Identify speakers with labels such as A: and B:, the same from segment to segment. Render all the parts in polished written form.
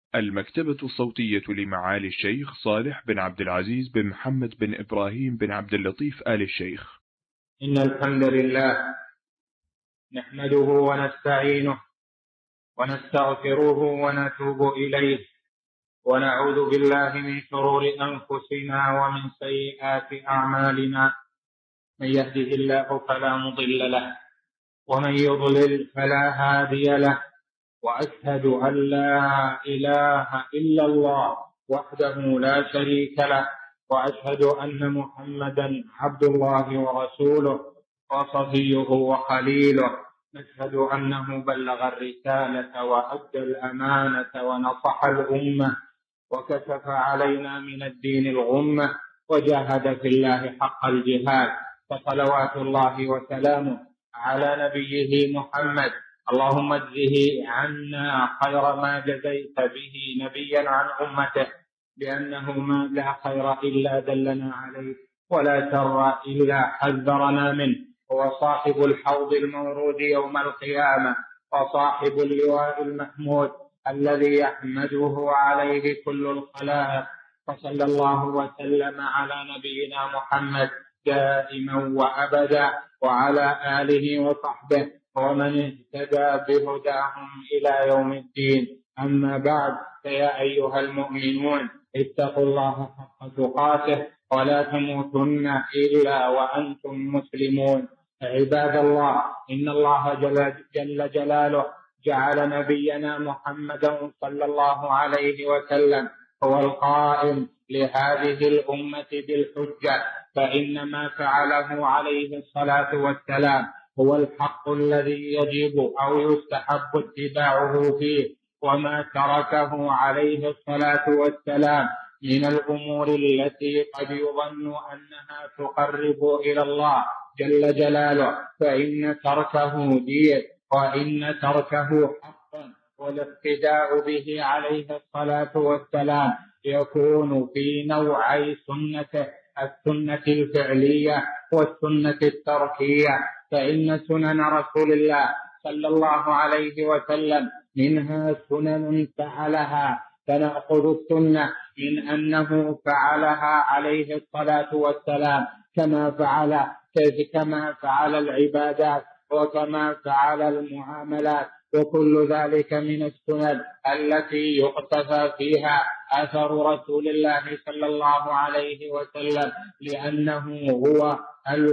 A: المكتبة الصوتية لمعالي الشيخ صالح بن عبد العزيز بن محمد بن إبراهيم بن عبد اللطيف آل الشيخ.
B: إن الحمد لله نحمده ونستعينه ونستغفره ونتوب إليه، ونعوذ بالله من شرور أنفسنا ومن سيئات أعمالنا. من يهده الله فلا مضل له، ومن يضلل فلا هادي له. وأشهد أن لا إله إلا الله وحده لا شريك له، وأشهد أن محمدا عبد الله ورسوله وصفيه وخليله. نشهد أنه بلغ الرسالة وأدى الأمانة ونصح الأمة وكشف علينا من الدين الغمة، وجاهد في الله حق الجهاد. فصلوات الله وسلامه على نبيه محمد. اللهم اجزه عنا خير ما جزيت به نبيا عن أمته، لأنه ما لا خير إلا دلنا عليه، ولا شر إلا حذرنا منه. هو صاحب الحوض المورود يوم القيامة، وصاحب اللواء المحمود الذي يحمده عليه كل الخلائق. فصلى الله وسلم على نبينا محمد دائما وأبدا، وعلى آله وصحبه ومن اهتدى بهداهم إلى يوم الدين. أما بعد، فيا أيها المؤمنون اتقوا الله حق تقاته ولا تموتن إلا وأنتم مسلمون. عباد الله، إن الله جل جلاله جعل نبينا محمدا صلى الله عليه وسلم هو القائم لهذه الأمة بالحجة، فإن ما فعله عليه الصلاة والسلام هو الحق الذي يجب أو يستحب اتباعه فيه، وما تركه عليه الصلاة والسلام من الأمور التي قد يظن أنها تقرب إلى الله جل جلاله فإن تركه دين، وإن تركه حق. والاقتداء به عليه الصلاة والسلام يكون في نوعي سنته: السنة الفعلية والسنة التركية. فإن سنن رسول الله صلى الله عليه وسلم منها سنن فعلها، فنأخذ السنة من أنه فعلها عليه الصلاة والسلام كما فعل العبادات وكما فعل المعاملات، وكل ذلك من السنن التي يقتفى فيها أثر رسول الله صلى الله عليه وسلم، لأنه هو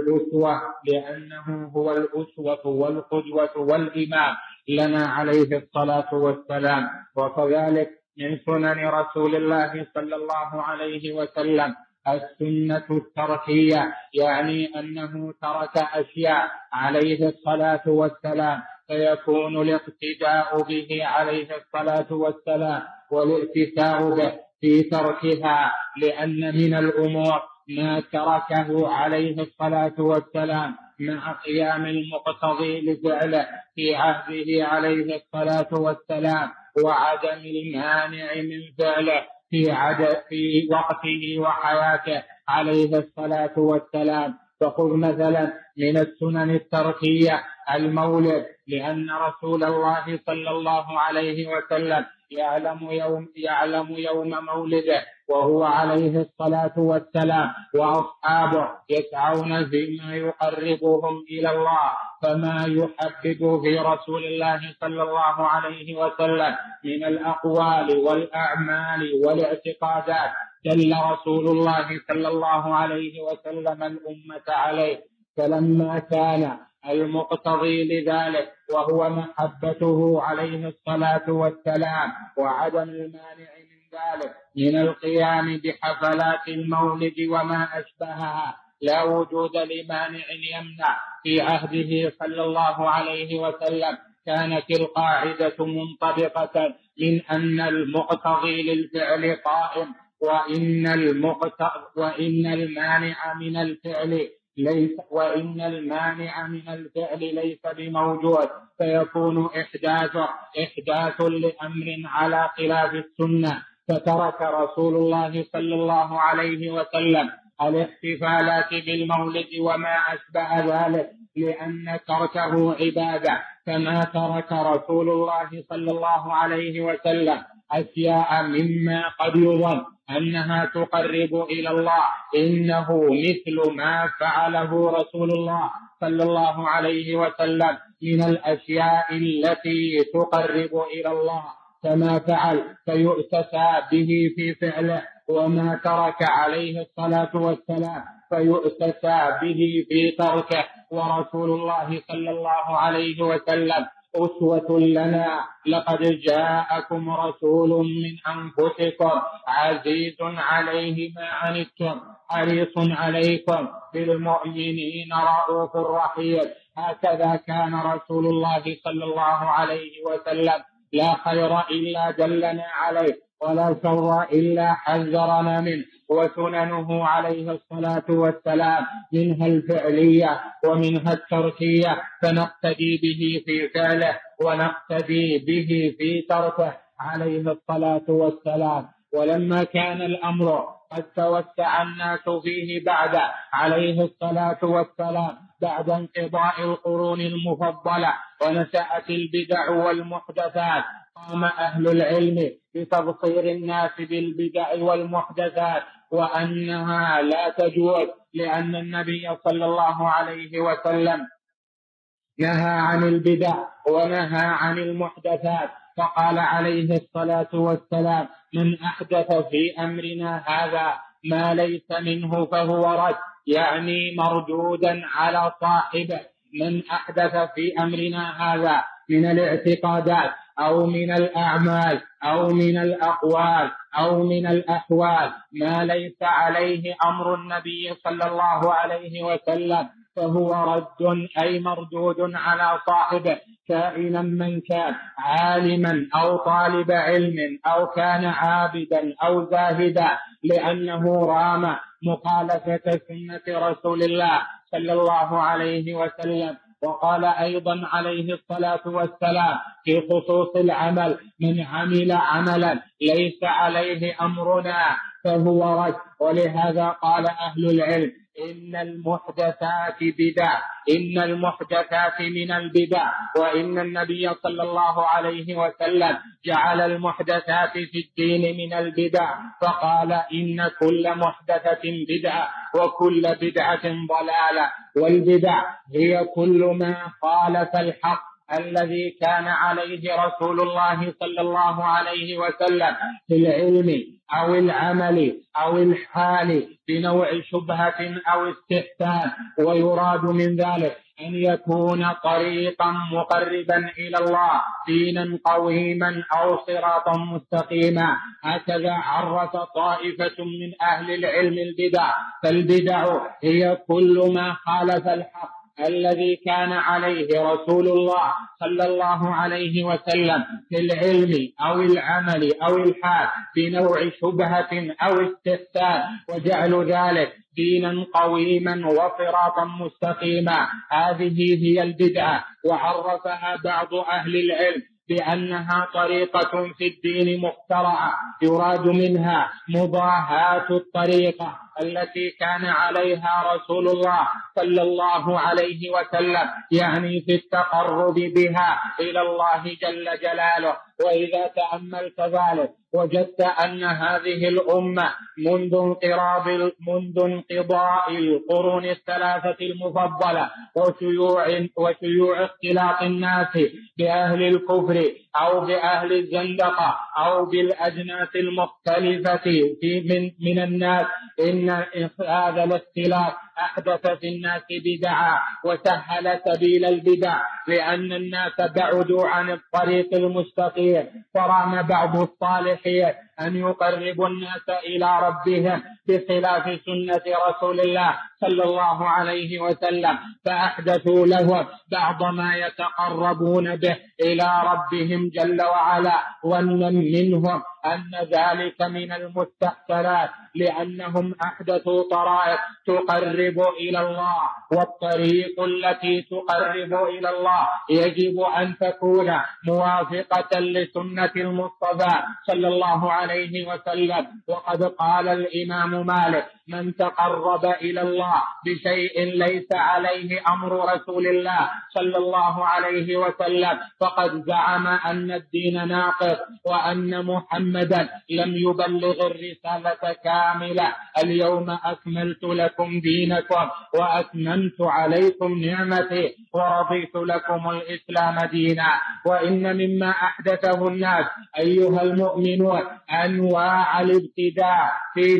B: الأسوة والقدوة والإمام لنا عليه الصلاة والسلام. وكذلك من سنن رسول الله صلى الله عليه وسلم السنة التركية، يعني أنه ترك أشياء عليه الصلاة والسلام، فيكون الاقتداء به عليه الصلاة والسلام والائتساء به في تركها، لأن من الأمور ما تركه عليه الصلاة والسلام مع قيام المقتضي لفعله في عهده عليه الصلاة والسلام، وعدم المانع من فعله في وقته وحياته عليه الصلاة والسلام. فخذ مثلا من السنن التركية المولد، لأن رسول الله صلى الله عليه وسلم يعلم يوم مولده وهو عليه الصلاة والسلام، وأصحابه يسعون فيما يقربهم إلى الله، فما يحبب في رسول الله صلى الله عليه وسلم من الأقوال والأعمال والاعتقادات دل رسول الله صلى الله عليه وسلم الأمة عليه. فلما كان المقتضي لذلك وهو محبته عليه الصلاة والسلام وعدم المانع من ذلك من القيام بحفلات المولد وما أشبهها، لا وجود لمانع يمنع في عهده صلى الله عليه وسلم، كانت القاعدة منطبقة من أن المقتضي للفعل قائم، وإن المانع من الفعل ليس بموجود، فيكون إحداث لأمر على خلاف السنة. فترك رسول الله صلى الله عليه وسلم الاحتفالات بالمولد وما أشبه ذلك، لأن تركه عبادة، كما ترك رسول الله صلى الله عليه وسلم أشياء مما قد يظن أنها تقرب إلى الله، إنه مثل ما فعله رسول الله صلى الله عليه وسلم من الأشياء التي تقرب إلى الله كما فعل فيؤتسى به في فعله، وما ترك عليه الصلاة والسلام فيؤتسى به في تركه. ورسول الله صلى الله عليه وسلم أسوة لنا. لقد جاءكم رسول من أنفسكم عزيز عليه ما عنتم حريص عليكم بالمؤمنين رؤوف رحيم. هكذا كان رسول الله صلى الله عليه وسلم، لا خير إلا دلنا عليه ولا شر إلا حذرنا منه. وسننه عليه الصلاة والسلام منها الفعلية ومنها التركية، فنقتدي به في فعله ونقتدي به في تركه عليه الصلاة والسلام. ولما كان الأمر قد توسع الناس فيه بعد عليه الصلاة والسلام بعد انقضاء القرون المفضلة ونشأت البدع والمحدثات، قام أهل العلم بتبصير الناس بالبدع والمحدثات وأنها لا تجوز، لأن النبي صلى الله عليه وسلم نهى عن البدع ونهى عن المحدثات. فقال عليه الصلاة والسلام: من أحدث في أمرنا هذا ما ليس منه فهو رد، يعني مردودا على صاحبه. من أحدث في أمرنا هذا من الاعتقادات أو من الأعمال أو من الأقوال أو من الأحوال ما ليس عليه أمر النبي صلى الله عليه وسلم فهو رد، أي مردود على صاحبه، كائنا من كان، عالما أو طالب علم أو كان عابدا أو زاهدا، لأنه رام مخالفة سنة رسول الله صلى الله عليه وسلم. وقال أيضا عليه الصلاة والسلام في خصوص العمل: من عمل عملا ليس عليه أمرنا فهو رد. ولهذا قال أهل العلم: إن المحدثات بدع، إن المحدثات من البدع. وإن النبي صلى الله عليه وسلم جعل المحدثات في الدين من البدع، فقال: إن كل محدثة بدعة وكل بدعة ضلالة. والبدع هي كل ما خالف الحق الذي كان عليه رسول الله صلى الله عليه وسلم في العلم أو العمل أو الحال بنوع شبهة أو استحسان. ويراد من ذلك أن يكون طريقا مقربا إلى الله، دينا قويما أو صراطا مستقيما. هكذا عرف طائفة من أهل العلم البدع: فالبدع هي كل ما خالف الحق الذي كان عليه رسول الله صلى الله عليه وسلم في العلم أو العمل أو الحال بنوع شبهة أو استحسان، وجعل ذلك دينا قويما وصراطا مستقيما. هذه هي البدعة. وعرفها بعض أهل العلم بأنها طريقة في الدين مخترعة يراد منها مضاهاة الطريقة التي كان عليها رسول الله صلى الله عليه وسلم، يعني في التقرب بها إلى الله جل جلاله. وإذا تأملت ذلك وجدت أن هذه الأمة منذ انقضاء القرون الثلاثة المفضلة وشيوع اختلاط الناس بأهل الكفر أو بأهل الزندقة أو بالأجناس المختلفة من الناس، إن هذا الاختلاط أحدث في الناس بدعا وسهل سبيل البدع، لأن الناس بعدوا عن الطريق المستقيم. فرام بعض الصالحين أن يقربوا الناس إلى ربهم بخلاف سنة رسول الله صلى الله عليه وسلم، فأحدثوا لهم بعض ما يتقربون به إلى ربهم جل وعلا، ظنا منهم أن ذلك من المستحسنات، لأنهم أحدثوا طرائق تقرب إلى الله، والطريق التي تقرب إلى الله يجب أن تكون موافقة لسنة المصطفى صلى الله عليه وسلم. وقد قال الإمام مالك: من تقرب إلى الله بشيء ليس عليه أمر رسول الله صلى الله عليه وسلم فقد زعم أن الدين ناقص، وأن محمدا لم يبلغ الرسالة كاملة. اليوم أكملت لكم دينكم وأتممت عليكم نعمتي ورضيت لكم الإسلام دينا. وإن مما أحدثه الناس أيها المؤمنون أنواع الابتداع في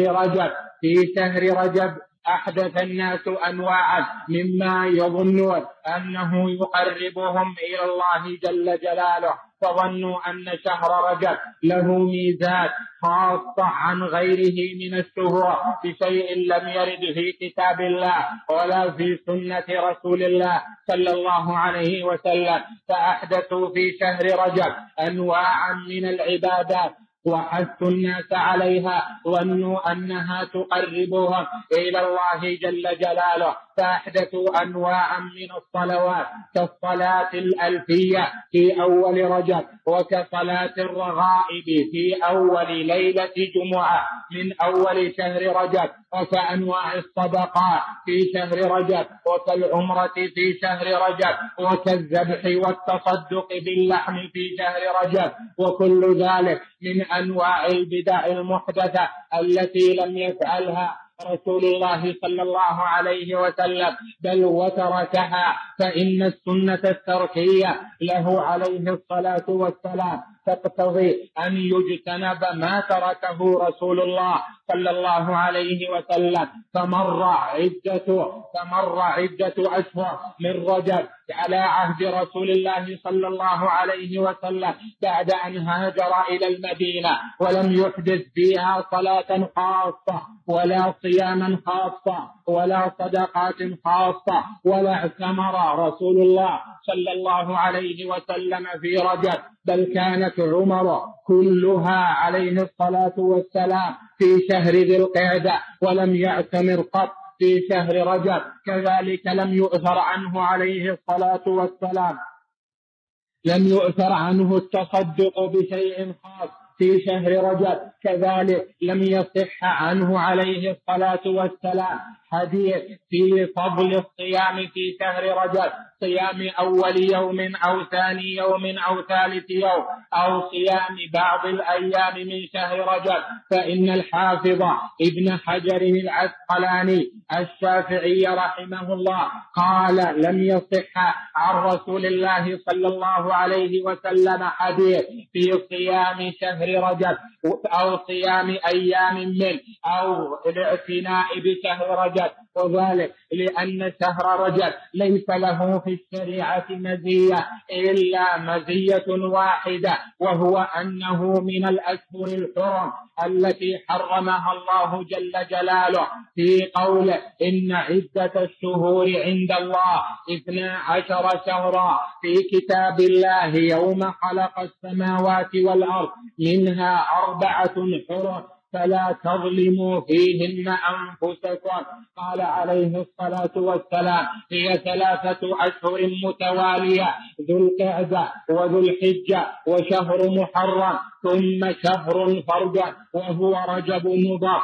B: شهر رجب أحدث الناس أنواعا مما يظنون أنه يقربهم إلى الله جل جلاله، فظنوا أن شهر رجب له ميزات خاصة عن غيره من الشهور بشيء لم يرد في كتاب الله ولا في سنة رسول الله صلى الله عليه وسلم. فأحدثوا في شهر رجب أنواعا من العبادات وحثوا الناس عليها، ظنوا أنها تقربهم إلى الله جل جلاله، فأحدثوا أنواعا من الصلوات كالصلاة الألفية في أول رجب، وكصلاة الرغائب في أول ليلة جمعة من أول شهر رجب، وكأنواع الصدقات في شهر رجب، وكالعمرة في شهر رجب، وكالذبح والتصدق باللحم في شهر رجب. وكل ذلك من أنواع البدع المحدثة التي لم يفعلها رسول الله صلى الله عليه وسلم بل وتركها، فإن السنة التركية له عليه الصلاة والسلام تقتضي أن يجتنب ما تركه رسول الله صلى الله عليه وسلم. فمر عدة أشهر من رجب على عهد رسول الله صلى الله عليه وسلم بعد أن هاجر إلى المدينة، ولم يحدث فيها صلاة خاصة ولا صياما خاصة ولا صدقات خاصة، ولا اعتمر رسول الله صلى الله عليه وسلم في رجب، بل كانت عمر كلها عليه الصلاة والسلام في شهر ذي القعدة، ولم يعتمر قط في شهر رجب. كذلك لم يؤثر عنه عليه الصلاة والسلام التصدق بشيء خاص في شهر رجب، كذلك لم يصح عنه عليه الصلاة والسلام حديث في فضل الصيام في شهر رجب، صيام أول يوم أو ثاني يوم أو ثالث يوم أو صيام بعض الأيام من شهر رجب. فإن الحافظ ابن حجر العسقلاني الشافعي رحمه الله قال: لم يصح عن رسول الله صلى الله عليه وسلم حديث في صيام شهر رجب أو صيام أيام منه أو الاعتناء بشهر رجب، وذلك لأن شهر رجب ليس له في الشريعة مزية إلا مزية واحدة، وهو أنه من الأشهر الحرم التي حرمها الله جل جلاله في قوله: إن عدة الشهور عند الله 12 شهرا في كتاب الله يوم خلق السماوات والأرض منها 4 حرم فلا تظلموا فيهن أنفسكم. قال عليه الصلاة والسلام: هي 3 أشهر متوالية، ذو القعدة وذو الحجة وشهر محرم ثم شهر فرجة وهو رجب مضر،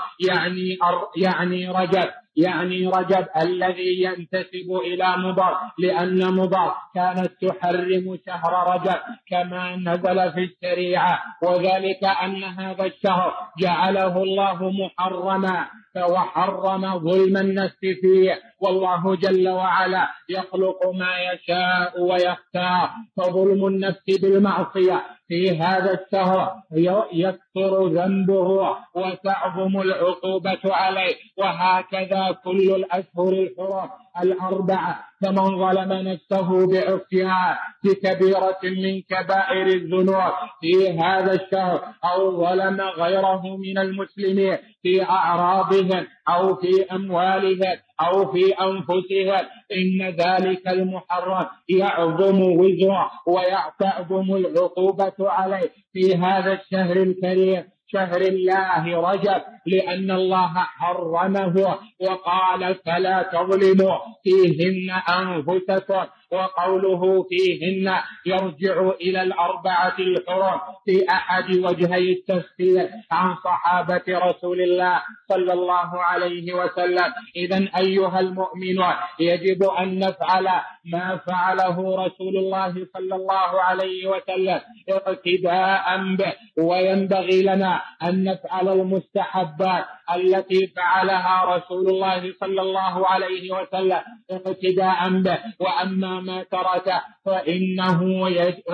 B: يعني رجب الذي ينتسب إلى مضر، لأن مضر كانت تحرم شهر رجب كما نزل في الشريعة، وذلك أن هذا الشهر جعله الله محرما وحرم ظلم النفس فيه، والله جل وعلا يخلق ما يشاء ويختار، فظلم النفس بالمعصية في هذا الشهر يكثر ذنبه وتعظم العقوبة عليه، وهكذا كل الأشهر الحرم الأربعة، فمن ظلم نفسه بعصيان بكبيرة من كبائر الذنوب في هذا الشهر، أو ظلم غيره من المسلمين في أعراضهم أو في أموالهم أو في أنفسهم، إن ذلك المحرم يعظم وزره ويعتظم العقوبة عليه في هذا الشهر الكريم، شهر الله رجب، لأن الله حرمه وقال فلا تظلموا فيهن أنفسكم، وقوله فيهن يرجع إلى الأربعة الحرم في أحد وجهي التفسير عن صحابة رسول الله صلى الله عليه وسلم. إذن أيها المؤمنون يجب أن نفعل ما فعله رسول الله صلى الله عليه وسلم اقتداء به، وينبغي لنا أن نفعل المستحبات التي فعلها رسول الله صلى الله عليه وسلم اقتداء به، وأما ما ترك فإنه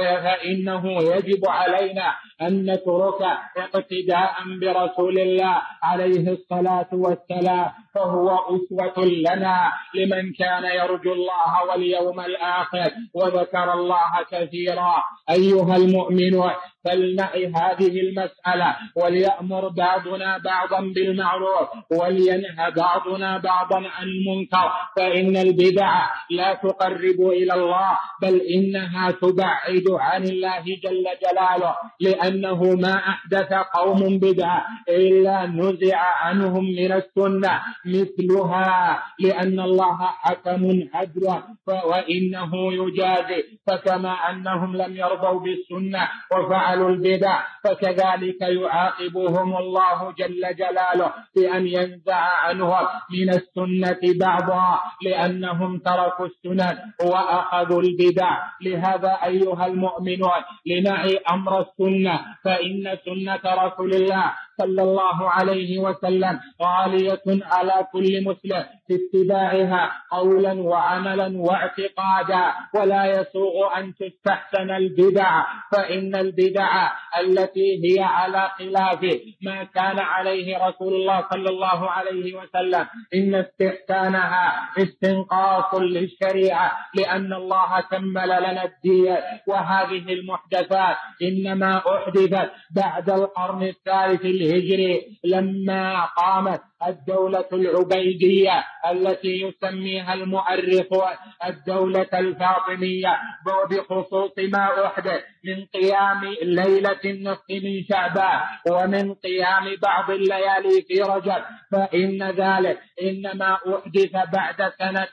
B: يجب علينا أن نترك اقتداء برسول الله عليه الصلاة والسلام، فهو أسوة لنا لمن كان يرجو الله واليوم الآخر وذكر الله كثيرا. أيها المؤمنون فلنعي هذه المسألة، وليأمر بعضنا بعضا بالمعروف ولينهى بعضنا بعضا عن المنكر، فإن البدع لا تقرب إلى الله بل إنها تبعد عن الله جل جلاله، لأنه ما أحدث قوم بدعة إلا نزع عنهم من السنة مثلها، لأن الله حكم عدل وإنه يجازي، فكما أنهم لم يرضوا بالسنة وفعلوا البدع فكذلك يعاقبهم الله جل جلاله بأن ينزع عنهم من السنة بعضا، لأنهم تركوا السنن وأخذوا البدع. لهذا أيها المؤمنون لنعي أمر السنة، فإن سنة رسول الله صلى الله عليه وسلم غالية على كل مسلم في اتباعها قولا وعملا واعتقادا، ولا يسوغ أن تستحسن البدع، فإن البدع التي هي على خلاف ما كان عليه رسول الله صلى الله عليه وسلم إن استحسانها استنقاص للشريعة، لأن الله كمل لنا الدين، وهذه المحدثات إنما أحدثت بعد القرن الثالث الهجري لما قامت الدولة العبيدية التي يسميها المؤرخ الدولة الفاطمية، وبخصوص ما أحدث من قيام ليلة النصف من شعبان ومن قيام بعض الليالي في رجب، فإن ذلك إنما أحدث بعد سنة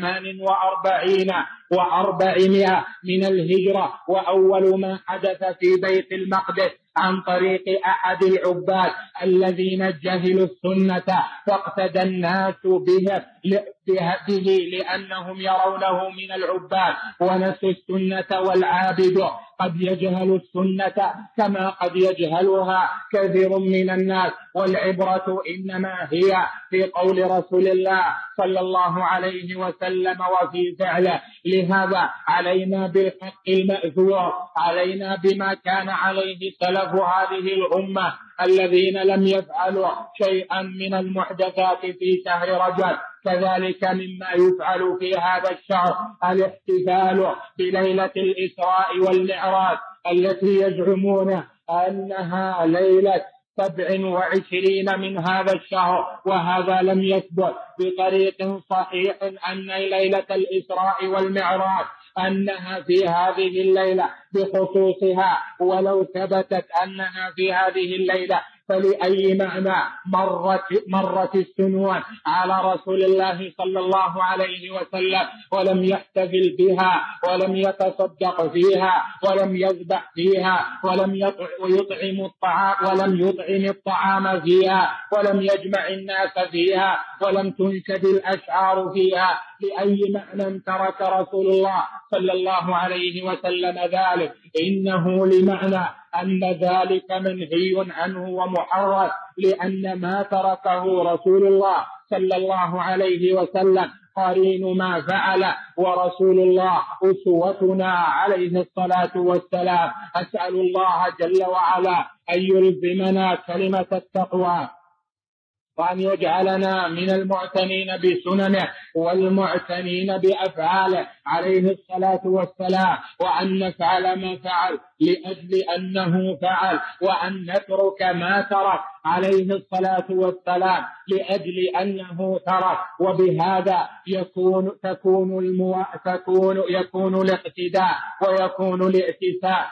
B: 48 و400 من الهجرة، وأول ما حدث في بيت المقدس عن طريق أحد العباد الذين جهلوا السنة فاقتدى الناس به لأنهم يرونه من العباد ونسوا السنة، والعابد قد يجهل السنة كما قد يجهلها كثير من الناس، والعبرة إنما هي في قول رسول الله صلى الله عليه وسلم وفي فعله. لهذا علينا بالحق المأثور، علينا بما كان عليه سلف هذه الأمة الذين لم يفعلوا شيئا من المحدثات في شهر رجب. كذلك مما يفعل في هذا الشهر الاحتفال بليلة الإسراء والمعراج التي يزعمون أنها ليلة 27 من هذا الشهر، وهذا لم يثبت بطريق صحيح أن ليلة الإسراء والمعراج أنها في هذه الليلة بخصوصها، ولو ثبتت أنها في هذه الليلة فلأي معنى مرت السنون على رسول الله صلى الله عليه وسلم ولم يحتفل بها ولم يتصدق فيها ولم يذبح فيها ولم يطعم الطعام فيها ولم يجمع الناس فيها ولم تنشد الأشعار فيها؟ لأي معنى ترك رسول الله صلى الله عليه وسلم ذلك؟ إنه لمعنى أن ذلك منهي عنه ومحرم، لأن ما تركه رسول الله صلى الله عليه وسلم قرين ما فعل، ورسول الله أسوتنا عليه الصلاة والسلام. أسأل الله جل وعلا أن يلزمنا كلمة التقوى وأن يجعلنا من المعتنين بسننه والمعتنين بأفعاله عليه الصلاة والسلام، وأن نفعل ما فعل لأجل أنه فعل، وأن نترك ما ترك عليه الصلاة والسلام لأجل أنه ترك. وبهذا يكون الاقتداء ويكون الائتساء،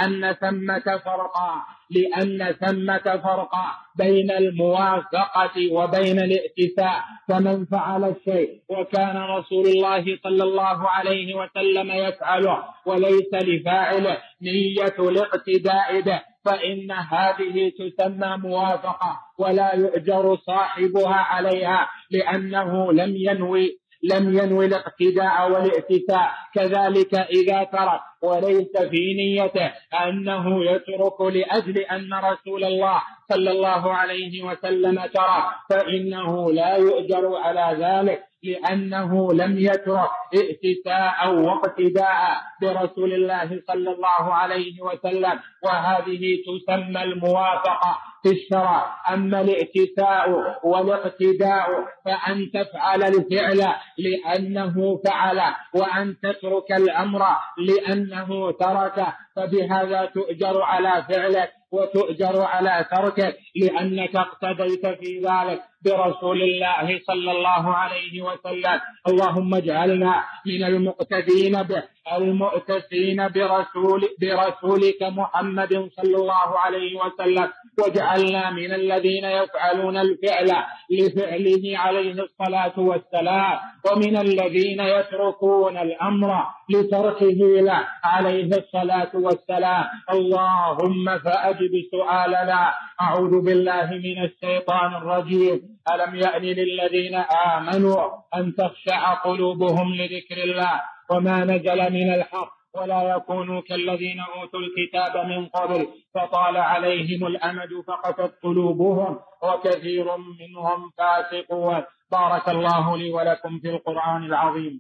B: لأن ثمة فرقا بين الموافقة وبين الائتساء. فمن فعل الشيء وكان رسول الله صلى الله عليه وسلم يفعله وليس لفاعله نية الاقتداء به، فإن هذه تسمى موافقة ولا يؤجر صاحبها عليها، لأنه لم ينوي الاقتداء والائتساء. كذلك إذا ترك وليس في نيته أنه يترك لأجل أن رسول الله صلى الله عليه وسلم ترك، فإنه لا يؤجر على ذلك، لأنه لم يترك ائتساء واقتداء برسول الله صلى الله عليه وسلم، وهذه تسمى الموافقة في الشرع. أما الائتساء والاقتداء فأن تفعل الفعل لأنه فعل، وأن تترك الأمر لأنه ترك، فبهذا تؤجر على فعلك وتؤجر على تركك، لأنك اقتديت في ذلك برسول الله صلى الله عليه وسلم. اللهم اجعلنا من المقتدين به المؤتسين برسولك محمد صلى الله عليه وسلم، واجعلنا من الذين يفعلون الفعل لفعله عليه الصلاة والسلام، ومن الذين يتركون الأمر لتركه له عليه الصلاة والسلام. اللهم فأجب سؤالنا. أعوذ بالله من الشيطان الرجيم. ألم يأن للذين آمنوا أن تخشع قلوبهم لذكر الله وما نزل من الحق، ولا يكونوا كالذين أوتوا الكتاب من قبل فطال عليهم الأمد فقست قلوبهم وكثير منهم فاسقون. بارك الله لي ولكم في القرآن العظيم،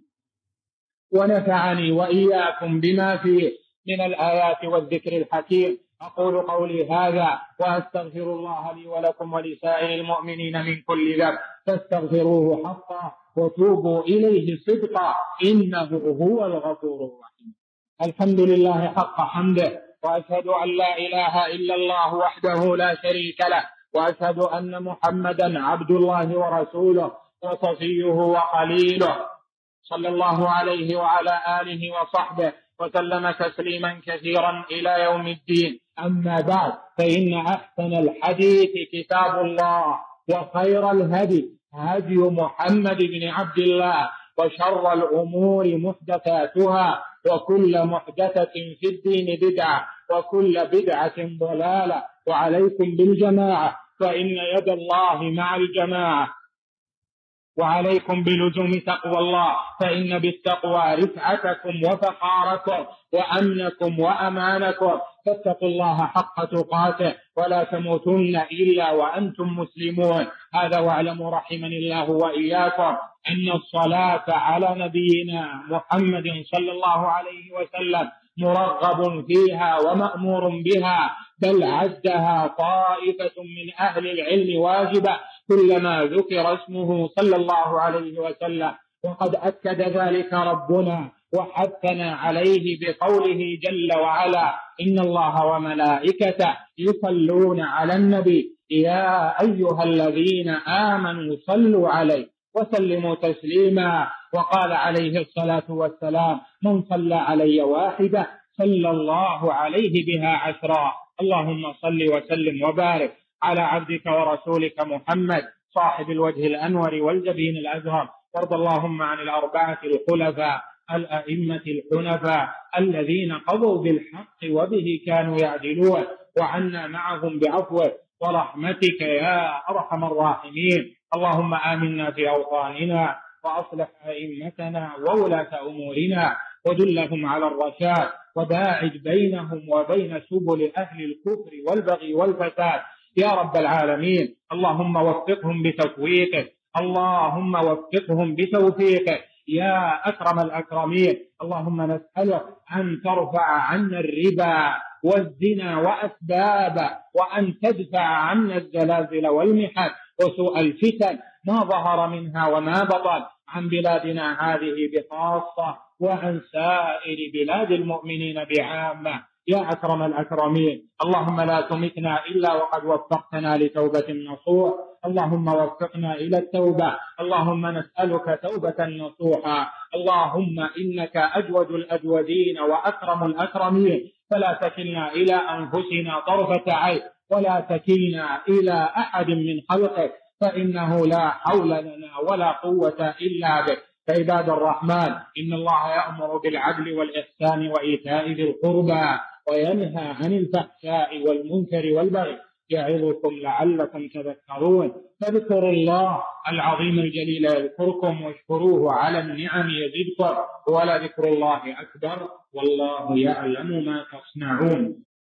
B: ونفعني وإياكم بما فيه من الآيات والذكر الحكيم. أقول قولي هذا وأستغفر الله لي ولكم ولسائر المؤمنين من كل ذنب، فاستغفروه حقا وتوبوا إليه صدقا، إنه هو الغفور الرحيم. الحمد لله حق حمده، وأشهد أن لا إله إلا الله وحده لا شريك له، وأشهد أن محمدا عبد الله ورسوله وصفيه وخليله، صلى الله عليه وعلى آله وصحبه وسلم تسليما كثيرا إلى يوم الدين. أما بعد، فإن أحسن الحديث كتاب الله، وخير الهدي هدي محمد بن عبد الله، وشر الأمور محدثاتها، وكل محدثة في الدين بدعة، وكل بدعة ضلالة. وعليكم بالجماعة، فإن يد الله مع الجماعة، وعليكم بلزوم تقوى الله، فإن بالتقوى رفعتكم وفخاركم وأمنكم وأمانكم. فاتقوا الله حق تقاته ولا تموتن إلا وأنتم مسلمون. هذا واعلموا رحمني الله وإياكم أن الصلاة على نبينا محمد صلى الله عليه وسلم مرغب فيها ومأمور بها، بل عدها طائفة من أهل العلم واجبة كلما ذكر اسمه صلى الله عليه وسلم. وقد أكد ذلك ربنا وحثنا عليه بقوله جل وعلا: إن الله وملائكته يصلون على النبي يا أيها الذين آمنوا صلوا عليه وسلموا تسليما. وقال عليه الصلاة والسلام: من صلى علي واحدة صلى الله عليه بها عشرا. اللهم صل وسلم وبارك على عبدك ورسولك محمد صاحب الوجه الأنور والجبين الأزهر. وارض اللهم عن الأربعة الخلفاء الأئمة الحنفاء الذين قضوا بالحق وبه كانوا يعدلون، وعنا معهم بعفوك ورحمتك يا أرحم الراحمين. اللهم آمنا في أوطاننا، وأصلح أئمتنا وولاة أمورنا، ودلهم على الرشاد، وباعد بينهم وبين سبل أهل الكفر والبغي والفساد يا رب العالمين. اللهم وفقهم بتوفيقك، اللهم وفقهم بتوفيقك يا أكرم الأكرمين. اللهم نسألك أن ترفع عنا الربا والزنا وأسبابه، وأن تدفع عنا الزلازل والمحن، وسوء الفتن ما ظهر منها وما بطن عن بلادنا هذه بخاصة وعن سائر بلاد المؤمنين بعامة يا أكرم الأكرمين. اللهم لا تمتنا إلا وقد وفقتنا لتوبة نصوح. اللهم وفقنا إلى التوبة. اللهم نسألك توبة نصوحا. اللهم إنك أجود الأجودين وأكرم الأكرمين، فلا تكلنا إلى أنفسنا طرفة عين ولا تكلنا إلى أحد من خلقك، فإنه لا حول لنا ولا قوة إلا بك. فعباد الرحمن، إن الله يأمر بالعدل والإحسان وإيتاء ذي القربى وينهى عن الفحشاء والمنكر والبغي يعظكم لعلكم تذكرون. فاذكروا الله العظيم الجليل يذكركم واشكروه على النعم يزدكم ولذكر الله أكبر والله يعلم ما تصنعون.